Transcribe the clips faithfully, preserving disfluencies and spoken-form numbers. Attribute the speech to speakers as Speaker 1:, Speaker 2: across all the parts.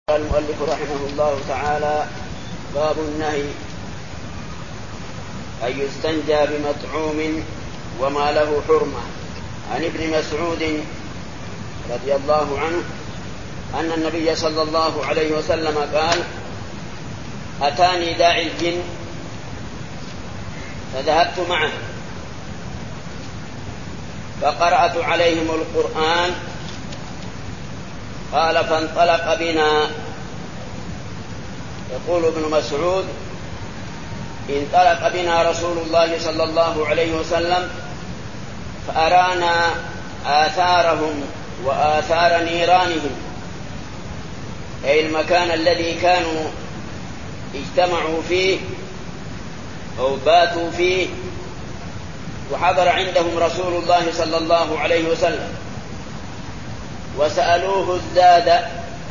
Speaker 1: قال المؤلف رحمه الله تعالى: باب النهي أن يستنجى بمطعوم وما له حرمة. عن ابن مسعود رضي الله عنه أن النبي صلى الله عليه وسلم قال: أتاني داعي الجن فذهبت معه فقرأت عليهم القرآن. قال: فانطلق بنا. يقول ابن مسعود: انطلق بنا رسول الله صلى الله عليه وسلم فأرانا آثارهم وآثار نيرانهم، أي المكان الذي كانوا اجتمعوا فيه أو باتوا فيه، وحضر عندهم رسول الله صلى الله عليه وسلم وسألوه الزاد،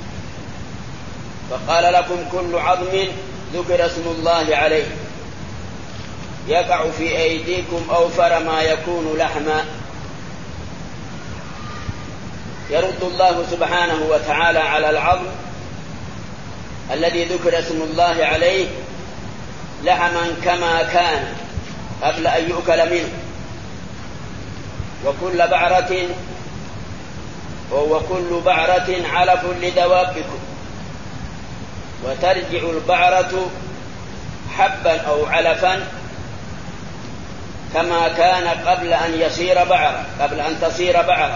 Speaker 1: فقال: لكم كل عظم ذكر اسم الله عليه يقع في أيديكم أوفر ما يكون لحما. يرد الله سبحانه وتعالى على العظم الذي ذكر اسم الله عليه لحما كما كان قبل أن يؤكل منه، وكل بعرة وكل بعرة علف لدوابكم، وترجع البعرة حبا أو علفا كما كان قبل أن يصير بعرة قبل أن تصير بعرة.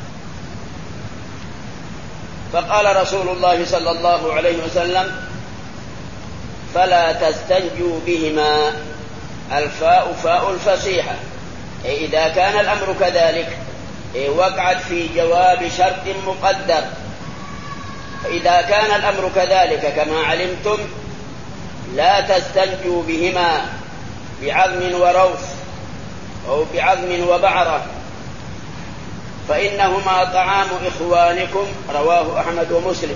Speaker 1: فقال رسول الله صلى الله عليه وسلم: فلا تستنجوا بهما. الفاء فاء الفصيحة، أي إذا كان الأمر كذلك أي وقعت في جواب شرط مقدر. فإذا كان الأمر كذلك كما علمتم لا تستنجوا بهما بعظم وروث أو بعظم وبعرة، فإنهما طعام إخوانكم. رواه أحمد ومسلم.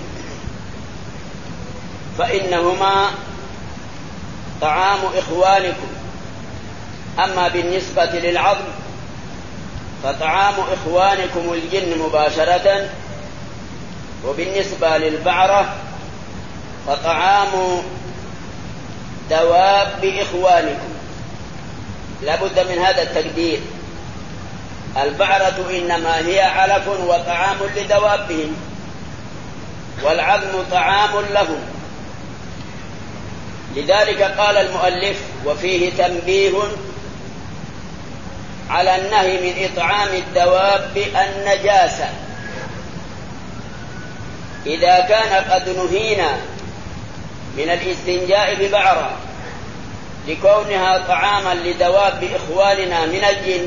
Speaker 1: فإنهما طعام إخوانكم. أما بالنسبة للعظم فطعام إخوانكم الجن مباشرة، وبالنسبة للبعرة فطعام دواب إخوانكم. لابد من هذا التقدير. البعرة إنما هي علف وطعام لدوابهم، والعظم طعام لهم. لذلك قال المؤلف: وفيه تنبيه على النهي من إطعام الدواب النجاسة. إذا كان قد نهينا من الاستنجاء ببعرة لكونها طعاما لدواب إخواننا من الجن،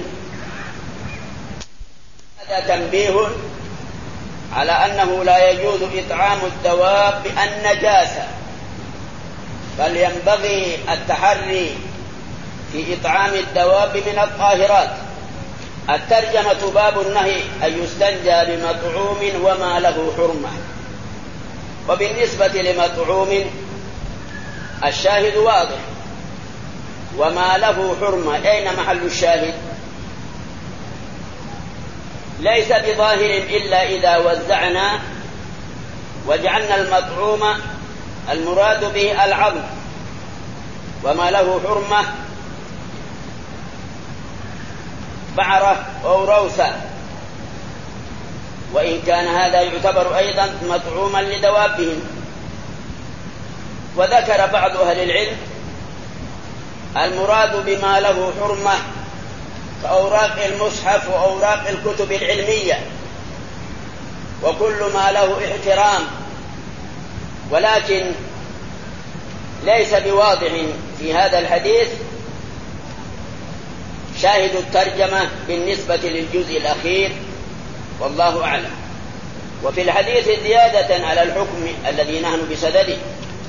Speaker 1: هذا تنبيه على أنه لا يجوز إطعام الدواب النجاسة، بل ينبغي التحري في إطعام الدواب من الطاهرات. الترجمة: باب النهي أن يستنجى بمطعوم وما له حرمة. وبالنسبة لمطعوم الشاهد واضح، وما له حرمة أين محل الشاهد؟ ليس بظاهر إلا إذا وزعنا وجعلنا المطعوم المراد به العظم، وما له حرمة بعرة أو روثة، وإن كان هذا يعتبر أيضا مطعوما لدوابهم. وذكر بعض أهل العلم المراد بما له حرمة كأوراق المصحف وأوراق الكتب العلمية وكل ما له احترام، ولكن ليس بواضح في هذا الحديث شاهد الترجمة بالنسبة للجزء الأخير، والله أعلم. وفي الحديث زيادة على الحكم الذي نحن بصدده،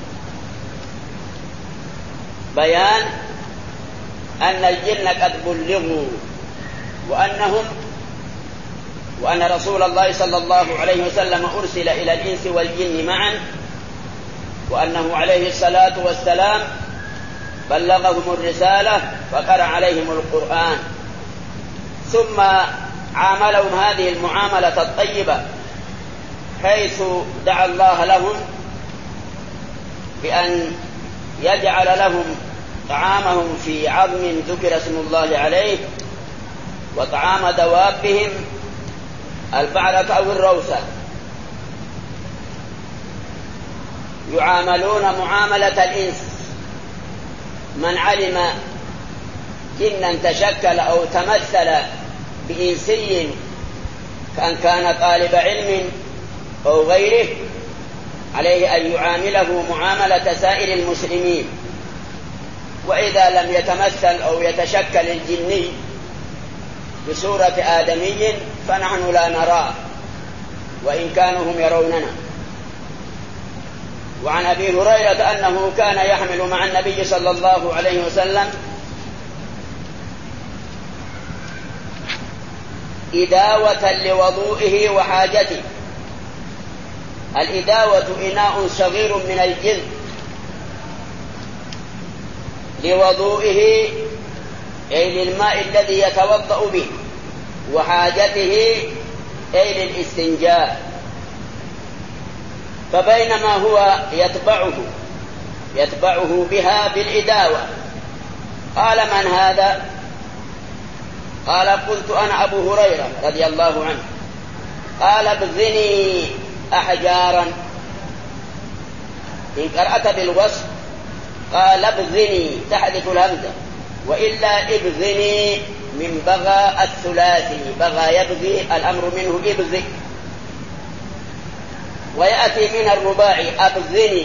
Speaker 1: بيان أن الجن قد بلغوا وأنهم وأن رسول الله صلى الله عليه وسلم أرسل إلى الإنس والجن معا، وأنه عليه الصلاة والسلام بلغهم الرسالة فقرأ عليهم القرآن، ثم عاملهم هذه المعاملة الطيبة حيث دعا الله لهم بأن يجعل لهم طعامهم في عظم ذكر اسم الله عليه، وطعام دوابهم البعرة أو الروثة، يعاملون معاملة الإنس. من علم جنا تشكل أو تمثل بإنسي كأن كان طالب علم أو غيره عليه أن يعامله معاملة سائر المسلمين. وإذا لم يتمثل أو يتشكل الجني بصورة آدمي فنحن لا نراه وإن كانوا هم يروننا. وعن أبي هريرة أنه كان يحمل مع النبي صلى الله عليه وسلم إداوة لوضوئه وحاجته. الإداوة إناء صغير من الجلد لوضوئه أي للماء الذي يتوضأ به، وحاجته أي للاستنجاء. فبينما هو يتبعه يتبعه بها بالإداوة قال: من هذا؟ قال: قلت: أنا أبو هريرة رضي الله عنه. قال: ابذني أحجارا. إن قرأت بالوصف قال: ابذني تحذف الهمزة، وإلا ابذني من بغى الثلاثي، بغى يبغي الأمر منه ابذي، ويأتي من الرباعي أبذني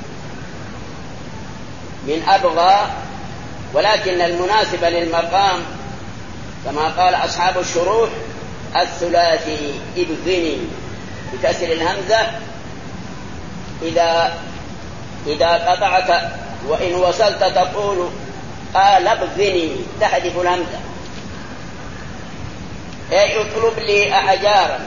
Speaker 1: من أبغى، ولكن المناسب للمقام كما قال أصحاب الشروح الثلاثي ابذني بكسر الهمزة إذا إذا قطعت، وإن وصلت تقول قال ابذني تحذف الهمزة، أي اطلب لي أحجارا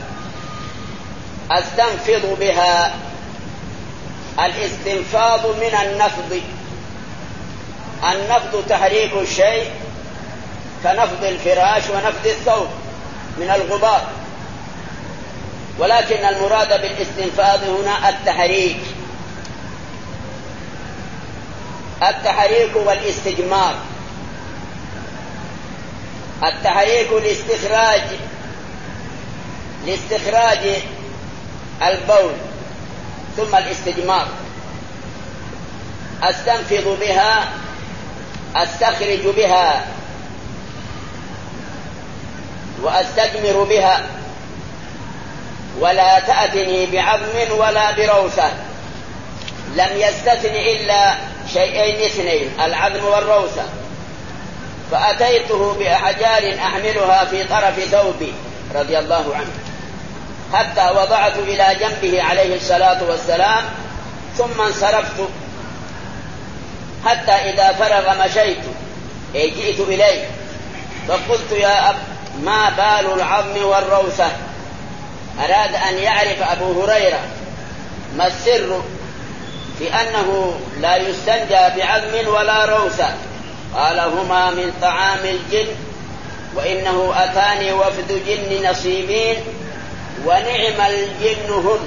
Speaker 1: أستنفض بها. الاستنفاض من النفض، النفض تحريك الشيء كنفض الفراش ونفض الثوب من الغبار، ولكن المراد بالاستنفاض هنا التحريك التحريك والاستجمار. التحريك لاستخراج لاستخراج البول، ثم الاستجمار أستنفض بها أستخرج بها وأستجمر بها. ولا تأتني بعظم ولا بروثة، لم يستثن إلا شيئين اثنين، العظم والروثة. فأتيته بأحجار أحملها في طرف ثوبي رضي الله عنه حتى وضعت إلى جنبه عليه الصلاة والسلام، ثم انصرفت حتى إذا فرغ مشيت أي جئت إليه فقلت: يا أب ما بال العظم والروثة؟ أراد أن يعرف أبو هريرة ما السر في أنه لا يستنجى بعظم ولا روثة. قال: هما من طعام الجن، وإنه أتاني وفد جن نصيبين، ونعم الجن هم،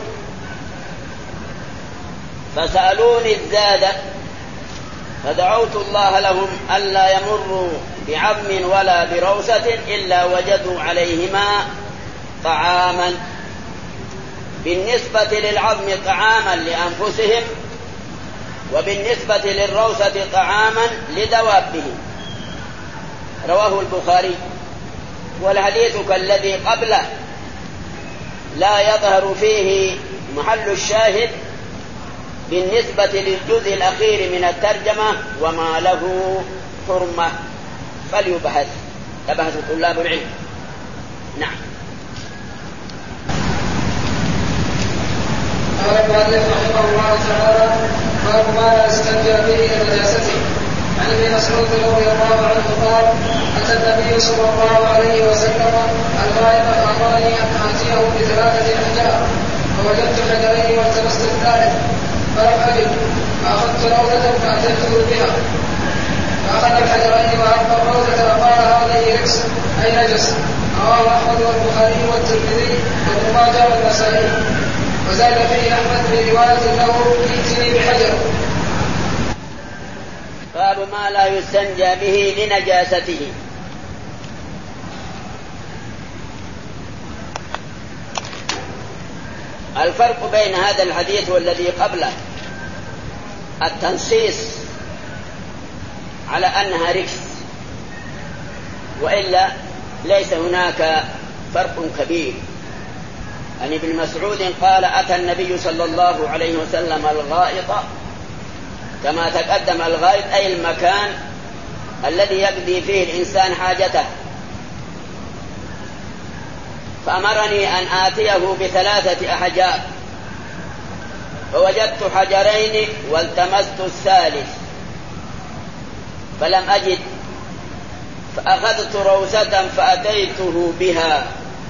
Speaker 1: فسألوني الزاد، فدعوت الله لهم ألا يمروا بعظم ولا بروثة إلا وجدوا عليهما طعاما. بالنسبة للعظم طعاما لأنفسهم، وبالنسبة للروثة طعاما لدوابهم. رواه البخاري. والحديث كالذي قبله لا يظهر فيه محل الشاهد بالنسبة للجزء الأخير من الترجمة وما له حرمة، فليبحث يبحث طلاب العلم. نعم.
Speaker 2: قال المؤلف رحمه الله تعالى: باب ما لا يستنجى به نجاسته. عن ابن مسعود رضي الله عنه قال: أتى النبي صلى الله عليه وسلم الغائب فأمرني أن آتيه بثلاثة أحجار، فوجدت حجرين والتمست الثالث فلم أجد، فأخذت روضة فأتيته بها، فأخذ الحجرين وألقى الروضة وقال: هذه ركس أي نجس. رواه أحمد والبخاري والترمذي وابن ماجه والنسائي. وزاد فيه أحمد في رواية له: ائتني بحجر.
Speaker 1: باب ما لا يستنجى به لنجاسته. الفرق بين هذا الحديث والذي قبله التنصيص على أنها ركس، وإلا ليس هناك فرق كبير. عن ابن مسعود قال: أتى النبي صلى الله عليه وسلم الغائط، كما تقدم الغائط أي المكان الذي يقضي فيه الإنسان حاجته، فأمرني أن آتيه بثلاثة أحجار، فوجدت حجرين والتمست الثالث فلم أجد، فأخذت روسة فأتيته بها،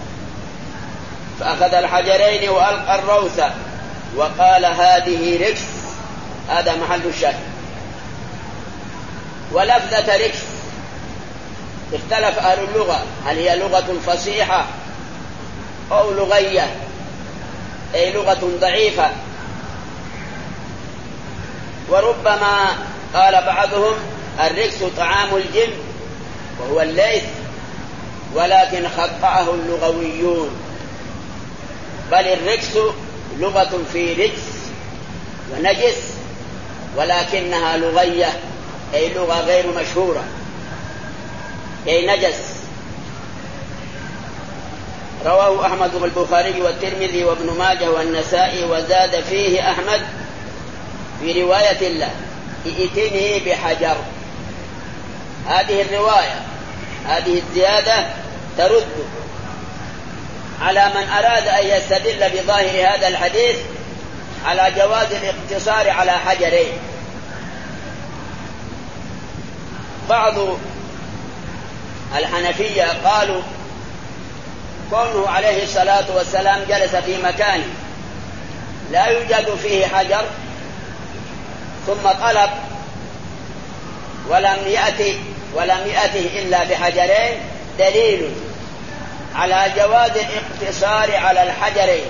Speaker 1: فأخذ الحجرين وألقى الروسة وقال: هذه ركس. هذا محل الشاهد. ولفظة ركس اختلف أهل اللغة، هل هي لغة فصيحة أو لغية، أي لغة ضعيفة. وربما قال بعضهم: الركس طعام الجن وهو الليث، ولكن خطأه اللغويون، بل الركس لغة في رجس ونجس، ولكنها لغية، أي لغة غير مشهورة، أي نجس. رواه أحمد والبخاري والترمذي وابن ماجه والنسائي، وزاد فيه أحمد في رواية له: ائتني بحجر. هذه الرواية، هذه الزيادة ترد على من أراد أن يستدل بظاهر هذا الحديث على جواز الاقتصار على حجرين. بعض الحنفية قالوا: كونه عليه الصلاة والسلام جلس في مكان لا يوجد فيه حجر ثم طلب ولم يأتي ولم يأته إلا بحجرين، دليل على جواز الاقتصار على الحجرين،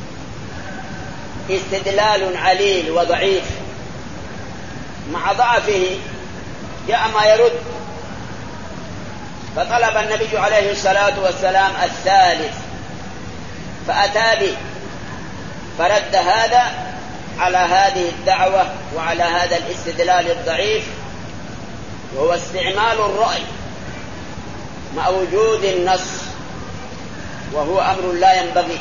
Speaker 1: استدلال عليل وضعيف. مع ضعفه جاء ما يرد، فطلب النبي عليه الصلاة والسلام الثالث فأتى به، فرد هذا على هذه الدعوة وعلى هذا الاستدلال الضعيف، وهو استعمال الرأي مع وجود النص، وهو أمر لا ينبغي.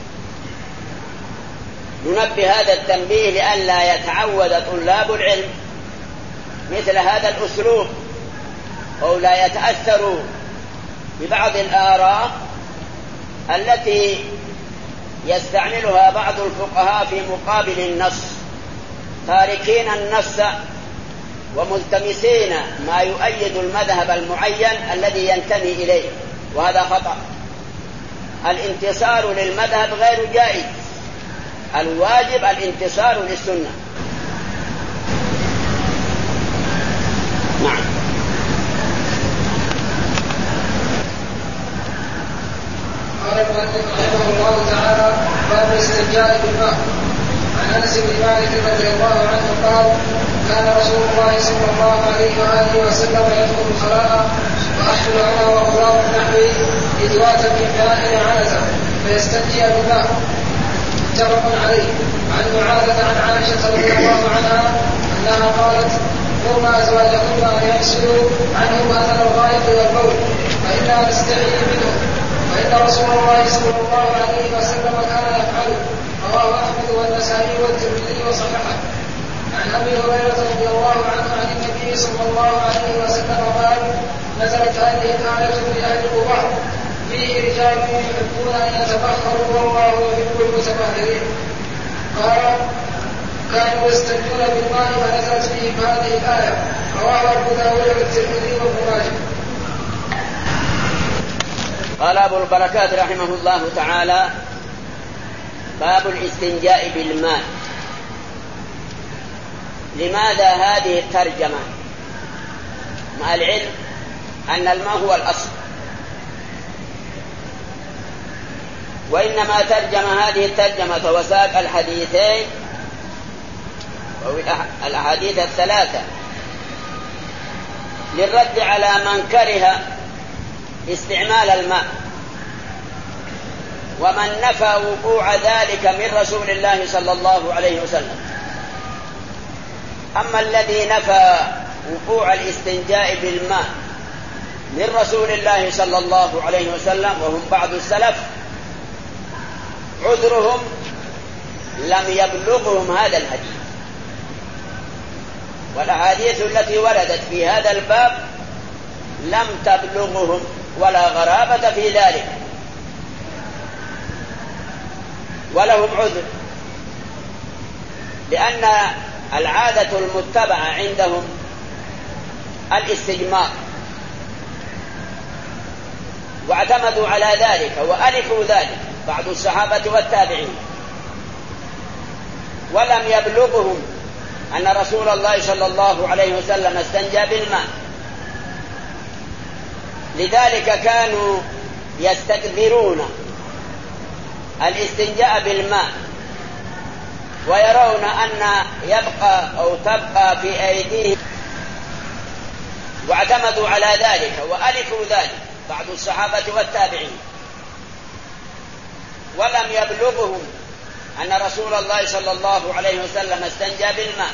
Speaker 1: ننبه هذا التنبيه لئلا يتعود طلاب العلم مثل هذا الأسلوب، أو لا يتأثروا ببعض الآراء التي يستعملها بعض الفقهاء في مقابل النص، تاركين النص وملتمسين ما يؤيد المذهب المعين الذي ينتمي إليه، وهذا خطأ. الانتصار للمذهب غير جائز، الواجب الانتصار للسنة. نعم.
Speaker 2: قال المؤلف رحمه الله تعالى: باب الاستنجاء بالماء. عن انس بن مالك رضي الله عنه قال: كان رسول الله صلى الله عليه واله وسلم يدخل الخلاء واحمل انا وغلام نحوي ادواتا من ماء عنزه فيستنجي بالماء. متفق عليه. عن معاذة عن عائشة رضي الله عنها انها قالت: مرنا ازواجكن ان يغسلوا عنهم اثر الغائط والبول فانها تستحي منه، وان رسول الله صلى الله عليه وسلم كان يفعل. رواه احمد والنسائي والترمذي وصححه. عن ابي هريره رضي الله عنه عن النبي صلى الله عليه وسلم قال: نزلت هذه الايه في اهل القباء فيه رجال يحبون ان يتطهروا والله يحب المتطهرين. قال: كانوا يستنجون بالماء فنزلت فيه هذه الايه. رواه ابو داود والترمذي وابن ماجه.
Speaker 1: قال أبو البركات رحمه الله تعالى: باب الاستنجاء بالماء. لماذا هذه الترجمة مع العلم أن الماء هو الأصل؟ وإنما ترجم هذه الترجمة وساق الحديثين أو الأحاديث الثلاثة للرد على من كره استعمال الماء ومن نفى وقوع ذلك من رسول الله صلى الله عليه وسلم. أما الذي نفى وقوع الاستنجاء بالماء من رسول الله صلى الله عليه وسلم وهم بعض السلف، عذرهم لم يبلغهم هذا الحديث، والأحاديث التي وردت في هذا الباب لم تبلغهم ولا غرابة في ذلك، ولهم عذر، لأن العادة المتبعة عندهم الاستجمار، واعتمدوا على ذلك وألفوا ذلك بعض الصحابة والتابعين، ولم يبلغهم أن رسول الله صلى الله عليه وسلم استنجى بالماء، لذلك كانوا يستكثرون الاستنجاء بالماء ويرون أن يبقى أو تبقى في أيديهم، واعتمدوا على ذلك وألفوا ذلك بعض الصحابة والتابعين، ولم يبلغهم أن رسول الله صلى الله عليه وسلم استنجى بالماء،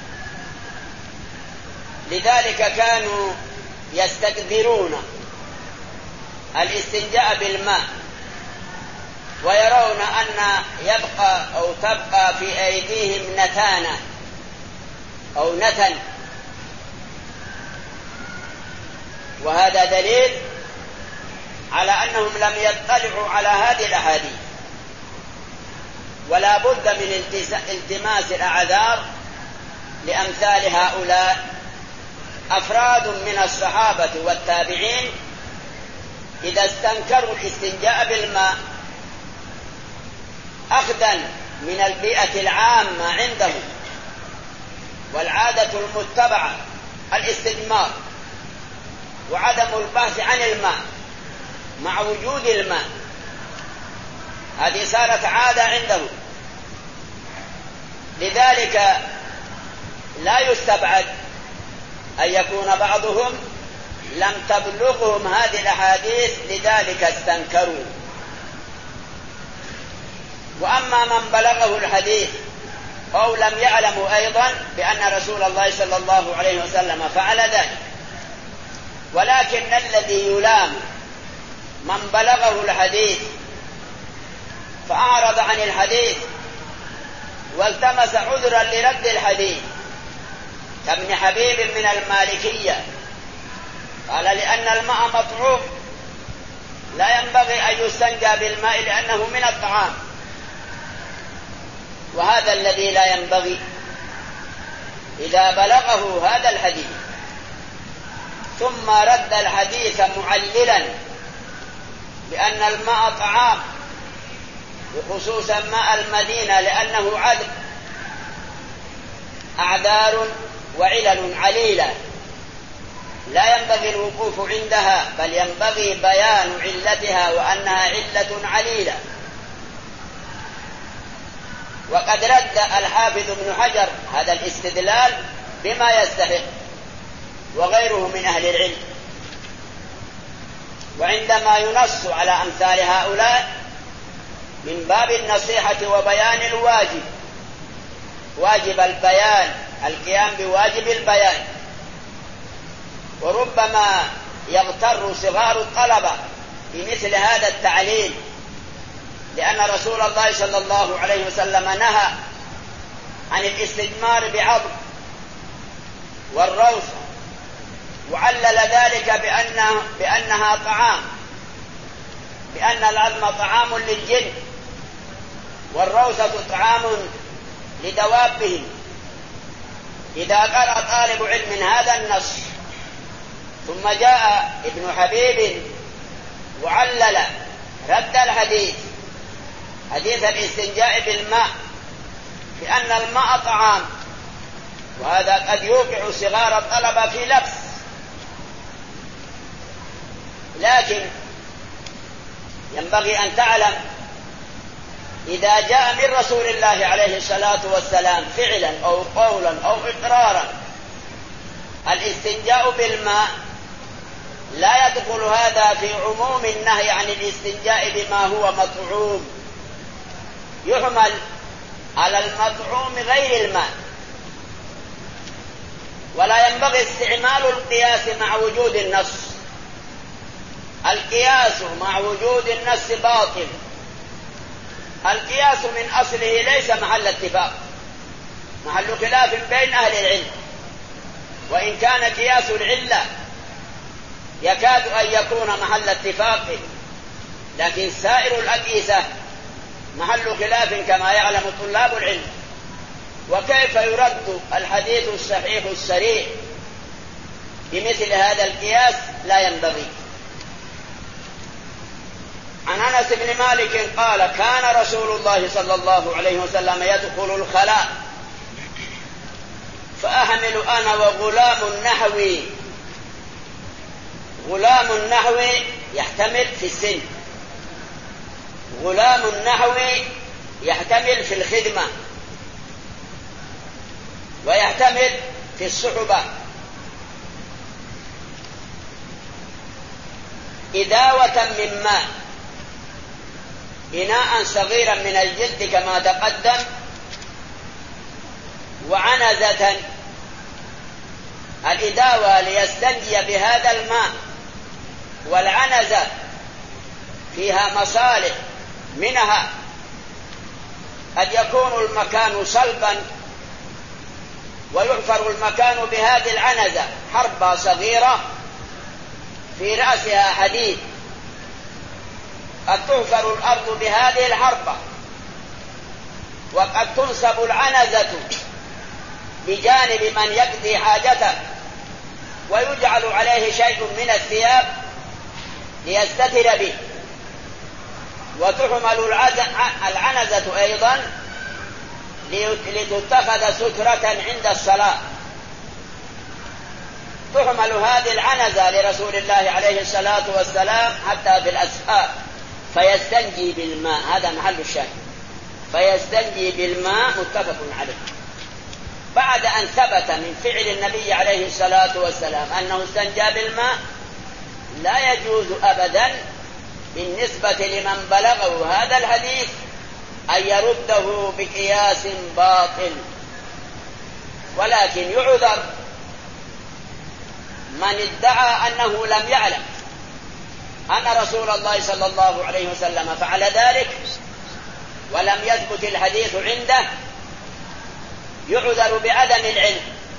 Speaker 1: لذلك كانوا يستكثرون الاستنجاء بالماء ويرون أن يبقى أو تبقى في أيديهم نتانة أو نتن، وهذا دليل على أنهم لم يطلعوا على هذه الأحاديث، ولا بد من التماس الأعذار لأمثال هؤلاء أفراد من الصحابة والتابعين إذا استنكروا الاستنجاء بالماء أخذا من البيئة العامة عندهم والعادة المتبعة الاستجمار وعدم البحث عن الماء مع وجود الماء، هذه صارت عادة عندهم، لذلك لا يستبعد أن يكون بعضهم لم تبلغهم هذه الأحاديث لذلك استنكروا. وأما من بلغه الحديث أو لم يعلموا أيضا بأن رسول الله صلى الله عليه وسلم فعل ذلك، ولكن الذي يلام من بلغه الحديث فأعرض عن الحديث والتمس عذرا لرد الحديث كابن حبيب من المالكية، قال لأن الماء مطعوم لا ينبغي أن يستنجى بالماء لأنه من الطعام، وهذا الذي لا ينبغي. إذا بلغه هذا الحديث ثم رد الحديث معللا بأن الماء طعام، وخصوصا ماء المدينة لأنه عذب، أعذار وعلل عليلة لا ينبغي الوقوف عندها، بل ينبغي بيان علتها وأنها علة عليلة. وقد رد الحافظ ابن حجر هذا الاستدلال بما يستحق وغيره من أهل العلم، وعندما ينص على أمثال هؤلاء من باب النصيحة وبيان الواجب، واجب البيان، القيام بواجب البيان. وربما يغتر صغار الطلبة بمثل هذا التعليل، لأن رسول الله صلى الله عليه وسلم نهى عن الاستجمار بعظم والروث، وعلل ذلك بأنه بأنها طعام، بأن العظم طعام للجن والروثة طعام لدوابهم. إذا قرأ طالب علم هذا النص ثم جاء ابن حبيب وعلل رد الحديث حديث الاستنجاء بالماء بأن الماء طعام، وهذا قد يوقع صغار الطلبة في لبس، لكن ينبغي أن تعلم إذا جاء من رسول الله عليه الصلاة والسلام فعلا أو قولا أو إقرارا الاستنجاء بالماء لا يدخل هذا في عموم النهي عن الاستنجاء بما هو مطعوم، يحمل على المطعوم غير الماء، ولا ينبغي استعمال القياس مع وجود النص. القياس مع وجود النص باطل. القياس من أصله ليس محل اتفاق، محل خلاف بين أهل العلم، وإن كان قياس العلة يكاد أن يكون محل اتفاق، لكن سائر الأقيسة محل خلاف كما يعلم طلاب العلم. وكيف يرد الحديث الصحيح الصريح بمثل هذا القياس؟ لا ينبغي. عن أنس بن مالك قال: كان رسول الله صلى الله عليه وسلم يدخل الخلاء فأحمل أنا وغلام نحوي. غلام النحوي يحتمل في السن، غلام النحوي يحتمل في الخدمة، ويحتمل في الصحبة. إداوة من ماء، إناء صغيرا من الجلد كما تقدم، وعنزة. الإداوة ليستنجي بهذا الماء، والعنزة فيها مصالح، منها قد يكون المكان صلبا ويحفر المكان بهذه العنزة حربة صغيرة في رأسها حديد، قد تحفر الأرض بهذه الحربة، وقد تنصب العنزة بجانب من يقضي حاجته، ويجعل عليه شيء من الثياب ليستتر به، وتحمل العنزة أيضا لتتخذ سترة عند الصلاة. تحمل هذه العنزة لرسول الله عليه الصلاة والسلام حتى في الأسفار فيستنجي بالماء، هذا محل الشاهد، فيستنجي بالماء، متفق عليه. بعد أن ثبت من فعل النبي عليه الصلاة والسلام أنه استنجى بالماء، لا يجوز أبدا بالنسبة لمن بلغه هذا الحديث أن يرده بقياس باطل، ولكن يعذر من ادعى أنه لم يعلم أن رسول الله صلى الله عليه وسلم فعل ذلك ولم يثبت الحديث عنده، يعذر بعدم العلم.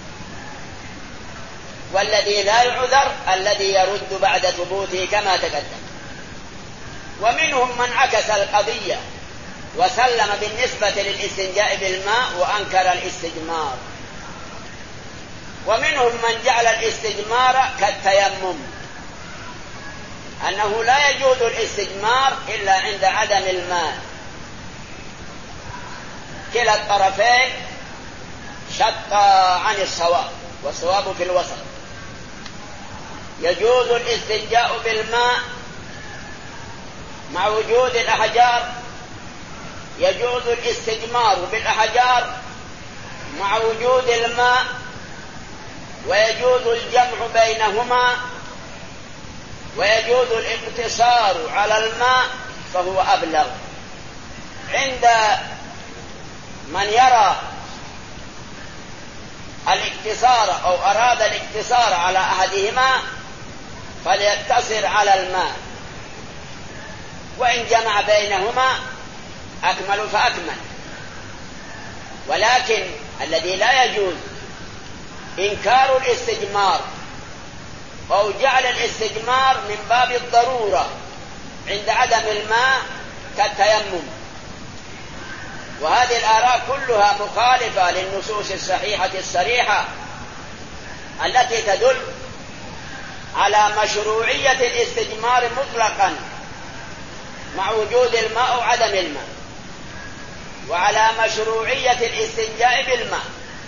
Speaker 1: والذي لا يعذر الذي يرد بعد ثبوته كما تقدم. ومنهم من عكس القضية وسلم بالنسبة للاستنجاء بالماء وأنكر الاستجمار، ومنهم من جعل الاستجمار كالتيمم، أنه لا يجوز الاستجمار إلا عند عدم الماء. كلا الطرفين شق عن الصواب، والصواب في الوسط. يجوز الاستنجاء بالماء مع وجود الأحجار، يجوز الاستجمار بالأحجار مع وجود الماء، ويجوز الجمع بينهما، ويجوز الاقتصار على الماء فهو أبلغ. عند من يرى الاقتصار أو أراد الاقتصار على أحدهما فليقتصر على الماء، وإن جمع بينهما أكمل فأكمل. ولكن الذي لا يجوز إنكار الاستجمار أو جعل الاستجمار من باب الضرورة عند عدم الماء كالتيمم. وهذه الآراء كلها مخالفة للنصوص الصحيحة الصريحة التي تدل على مشروعية الاستجمار مطلقا مع وجود الماء أو عدم الماء، وعلى مشروعية الاستنجاء بالماء.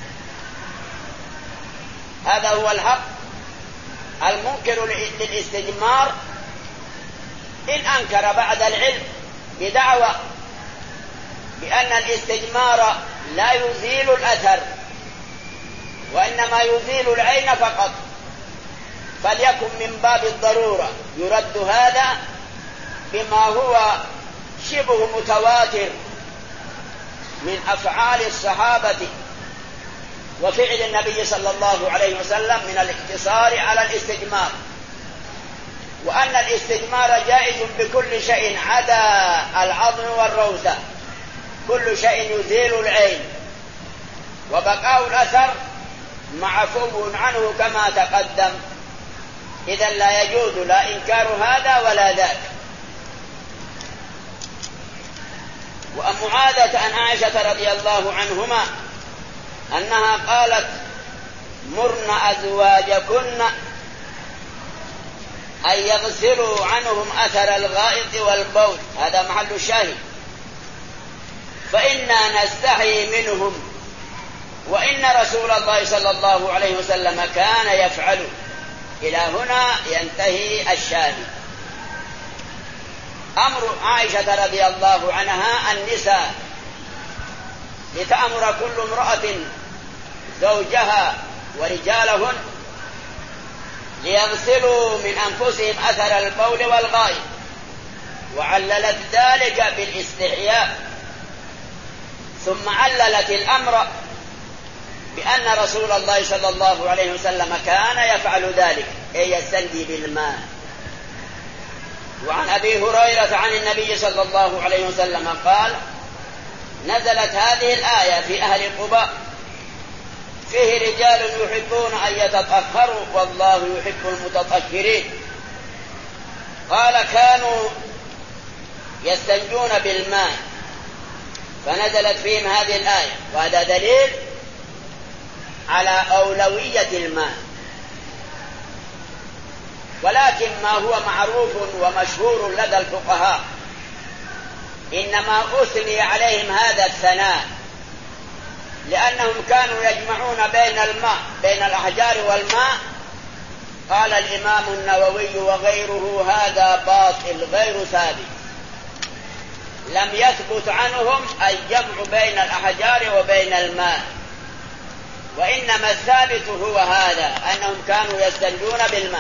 Speaker 1: هذا هو الحق. المنكر للاستجمار إن أنكر بعد العلم بدعوى بأن الاستجمار لا يزيل الأثر وإنما يزيل العين فقط، فليكن من باب الضرورة يرد هذا بما هو شبه متواتر من أفعال الصحابة وفعل النبي صلى الله عليه وسلم من الاقتصار على الاستجمار، وأن الاستجمار جائز بكل شيء عدا العظم والروثة، كل شيء يزيل العين، وبقاء الأثر معفو عنه كما تقدم، إذا لا يجوز لا إنكار هذا ولا ذاك. وأم معاذة عن عائشة رضي الله عنهما أنها قالت: مرن أزواجكن أن يغسلوا عنهم أثر الغائط والبول، هذا محل الشاهد، فإنا نستحي منهم وإن رسول الله صلى الله عليه وسلم كان يفعل. إلى هنا ينتهي الشاهد. أمر عائشة رضي الله عنها النساء لتأمر كل امرأة زوجها ورجالهن ليغسلوا من أنفسهم أثر البول والغائط، وعللت ذلك بالاستحياء، ثم عللت الأمر بأن رسول الله صلى الله عليه وسلم كان يفعل ذلك، أي يستنجي بالماء. وعن أبي هريرة عن النبي صلى الله عليه وسلم قال: نزلت هذه الآية في أهل قباء: فيه رجال يحبون أن يتطهروا والله يحب المتطهرين. قال: كانوا يستنجون بالماء، فنزلت فيهم هذه الآية، وهذا دليل على أولوية الماء. ولكن ما هو معروف ومشهور لدى الفقهاء إنما أثني عليهم هذا الثناء لأنهم كانوا يجمعون بين الماء بين الأحجار والماء. قال الإمام النووي: وغيره هذا باطل غير ثابت، لم يثبت عنهم الجمع بين الأحجار وبين الماء، وإنما الثابت هو هذا، أنهم كانوا يستنجون بالماء،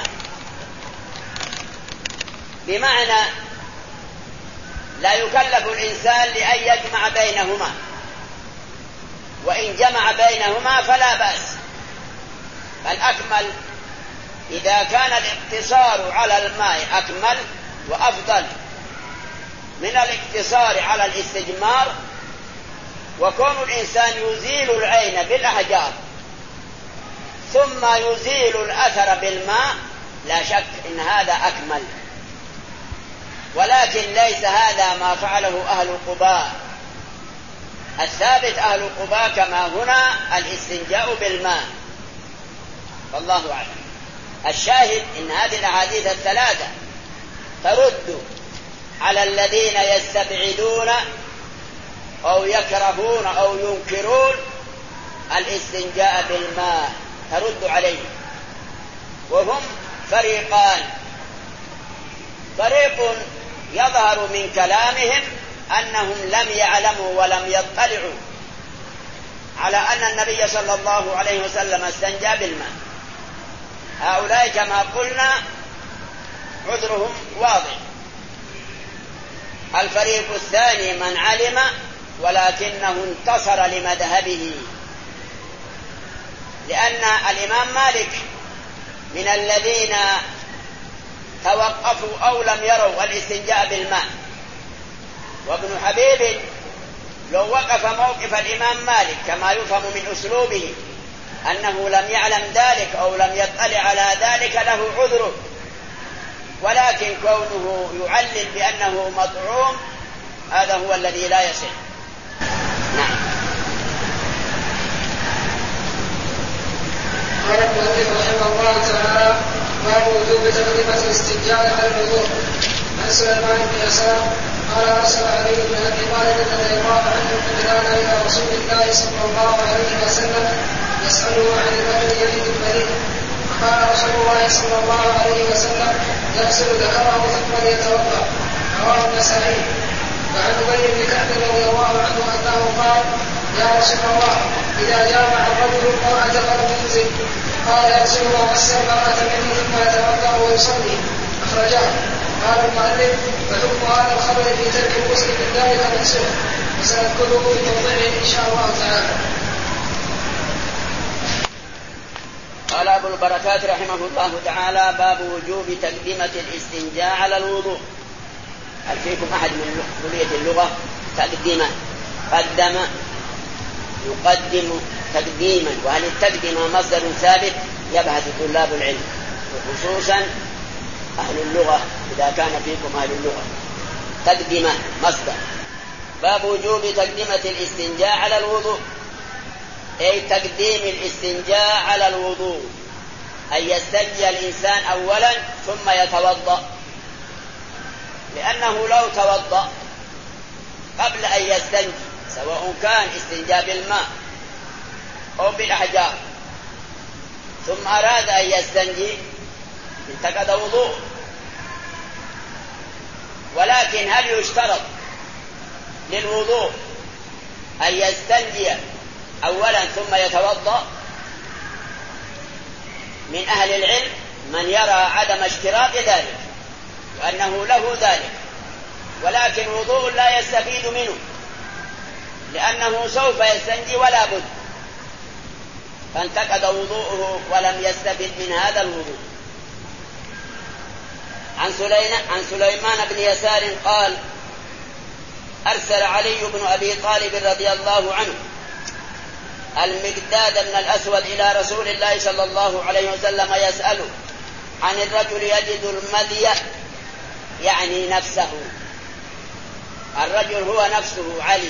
Speaker 1: بمعنى لا يكلف الإنسان لأن يجمع بينهما، وإن جمع بينهما فلا بأس، بل أكمل إذا كان الاقتصار على الماء أكمل وأفضل من الاقتصار على الاستجمار. وكون الإنسان يزيل العين بالأحجار ثم يزيل الأثر بالماء لا شك إن هذا أكمل، ولكن ليس هذا ما فعله أهل قباء. الثابت أهل قباء كما هنا الاستنجاء بالماء، والله أعلم. الشاهد إن هذه الأحاديث الثلاثة ترد على الذين يستبعدون أو يكرهون أو ينكرون الاستنجاء بالماء، ترد عليه. وهم فريقان: فريق يظهر من كلامهم أنهم لم يعلموا ولم يطلعوا على أن النبي صلى الله عليه وسلم استنجى بالماء، هؤلاء كما قلنا عذرهم واضح. الفريق الثاني من علم ولكنه انتصر لمذهبه، لأن الإمام مالك من الذين توقفوا أو لم يروا الاستنجاء بالماء، وابن حبيب لو وقف موقف الإمام مالك كما يفهم من أسلوبه أنه لم يعلم ذلك أو لم يطلع على ذلك له عذره، ولكن كونه يعلل بأنه مطعوم هذا هو الذي لا يصح. نعم.
Speaker 2: قال المؤلف رحمه الله تعالى: باب وجوب تقدمة الاستنجاء على الوضوء. عن سليمان بن يسار قال: ارسل علي بن ابي طالب رضي الله عنه بلال الى رسول الله صلى الله عليه وسلم يسأله عن الرجل يجد المريض، فقال رسول الله صلى الله عليه وسلم: يغسل ذكره ثم ليتوضأ. رواه النسائي. وعن ابي بن كعب رضي الله عنه انه قال: يا رسول الله إذا جامع الرجل المرأة فلم ينزل قال يغسل ما مس المرأة منه ثم يتوضأ ويصلي أخرجاه. قال المؤلف وحكم هذا الخبر في ترك الغسل من ذلك منسوخ وسنذكره في موضعه إن شاء الله تعالى.
Speaker 1: قال أبو البركات رحمه الله تعالى باب وجوب تقدمة الاستنجاء على الوضوء. هل فيكم أحد من كلية اللغة؟ تقدم قدم يقدم تقديما، وهل التقديم مصدر ثابت؟ يبحث طلاب العلم وخصوصا أهل اللغة إذا كان فيكم أهل اللغة. تقدم مصدر. باب وجوب تقدمة الاستنجاء على الوضوء، أي تقديم الاستنجاء على الوضوء، أن يستنجي الإنسان أولا ثم يتوضأ، لأنه لو توضأ قبل أن يستنجي سواء كان استنجاء بالماء أو بالأحجار ثم أراد أن يستنجي انتقض وضوء. ولكن هل يشترط للوضوء أن يستنجي أولا ثم يتوضأ؟ من أهل العلم من يرى عدم اشتراط ذلك وأنه له ذلك، ولكن وضوء لا يستفيد منه لأنه سوف يستنجي ولا بد، فانتقض وضوءه ولم يستفد من هذا الوضوء. عن سليمان بن يسار قال أرسل علي بن أبي طالب رضي الله عنه المقداد بن الأسود إلى رسول الله صلى الله عليه وسلم يسأله عن الرجل يجد المذي، يعني نفسه، الرجل هو نفسه علي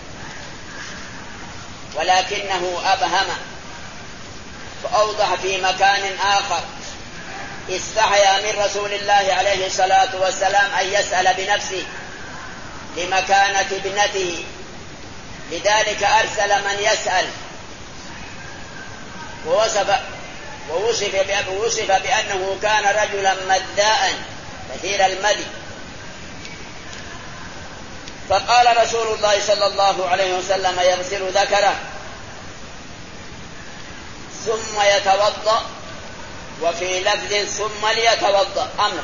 Speaker 1: ولكنه أبهم فأوضح في مكان آخر استحيا من رسول الله عليه الصلاة والسلام أن يسأل بنفسه لمكانة ابنته، لذلك أرسل من يسأل ووصف, ووصف, ووصف بأنه كان رجلا مذاء كثير المذي. فقال رسول الله صلى الله عليه وسلم يغسل ذكره ثم يتوضأ، وفي لفظ ثم ليتوضأ أمر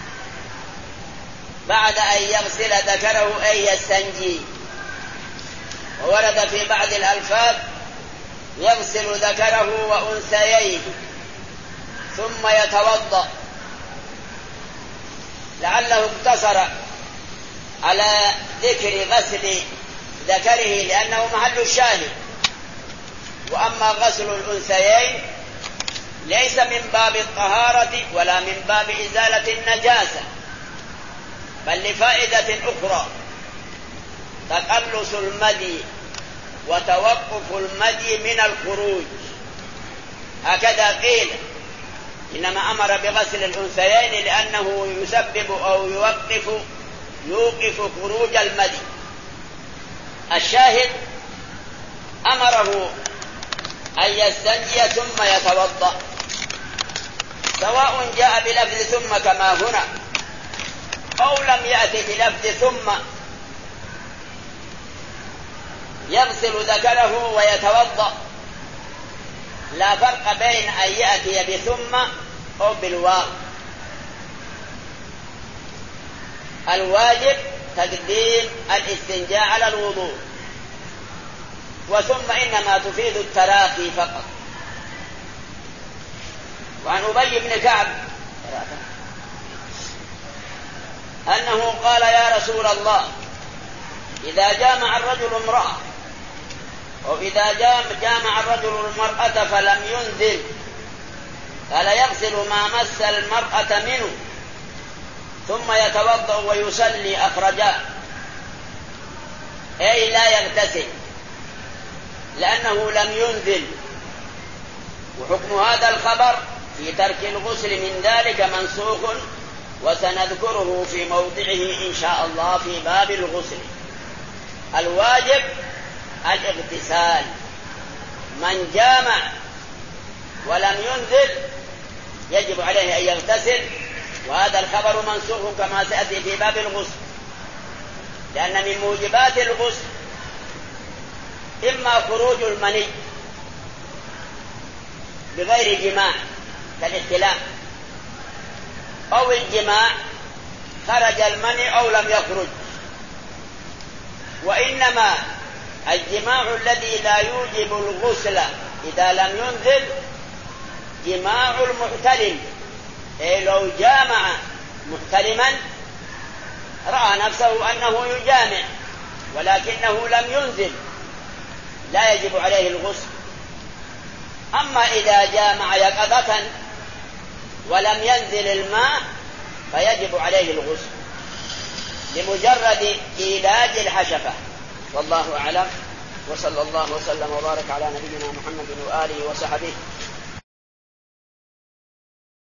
Speaker 1: بعد أن يغسل ذكره أي يستنجي. وورد في بعض الألفاظ يغسل ذكره وأنثييه ثم يتوضأ، لعله اقتصر على ذكر غسل ذكره لأنه محل الشاهد. وأما غسل الأنثيين ليس من باب الطهارة ولا من باب إزالة النجاسة، بل لفائدة أخرى تقلص المدي وتوقف المدي من الخروج، هكذا قيل. إنما أمر بغسل الأنثيين لأنه يسبب أو يوقف يوقف خروج المدي. الشاهد أمره أن يستنجي ثم يتوضأ، سواء جاء بلفظ ثم كما هنا أو لم يأتي بلفظ ثم، يغسل ذكره ويتوضأ، لا فرق بين أن يأتي بثم أو بالواو. الواجب تقديم الاستنجاء على الوضوء، وثم إنما تفيد التراخي فقط. وعن أبي بن كعب أنه قال يا رسول الله إذا جامع الرجل امرأة أو إذا جامع الرجل المرأة فلم ينزل قال يغسل ما مس المرأة منه ثم يتوضأ ويصلي أخرجاه، أي لا يغتسل لأنه لم ينزل. وحكم هذا الخبر في ترك الغسل من ذلك منسوخ، وسنذكره في موضعه إن شاء الله في باب الغسل. الواجب الاغتسال، من جامع ولم ينزل يجب عليه أن يغتسل، وهذا الخبر منسوخ كما سأتي في باب الغسل، لأن من موجبات الغسل إما خروج المني بغير جماع كالاحتلام أو الجماع خرج المني أو لم يخرج. وإنما الجماع الذي لا يوجب الغسل إذا لم ينزل جماع المحتلم، أي لو جامع محتلما رأى نفسه أنه يجامع ولكنه لم ينزل لا يجب عليه الغسل. أما إذا جامع يقظة ولم ينزل الماء فيجب عليه الغسل لمجرد إيلاد الحشفة. والله أعلم، وصلى الله وسلم وبارك على نبينا محمد وآله وصحبه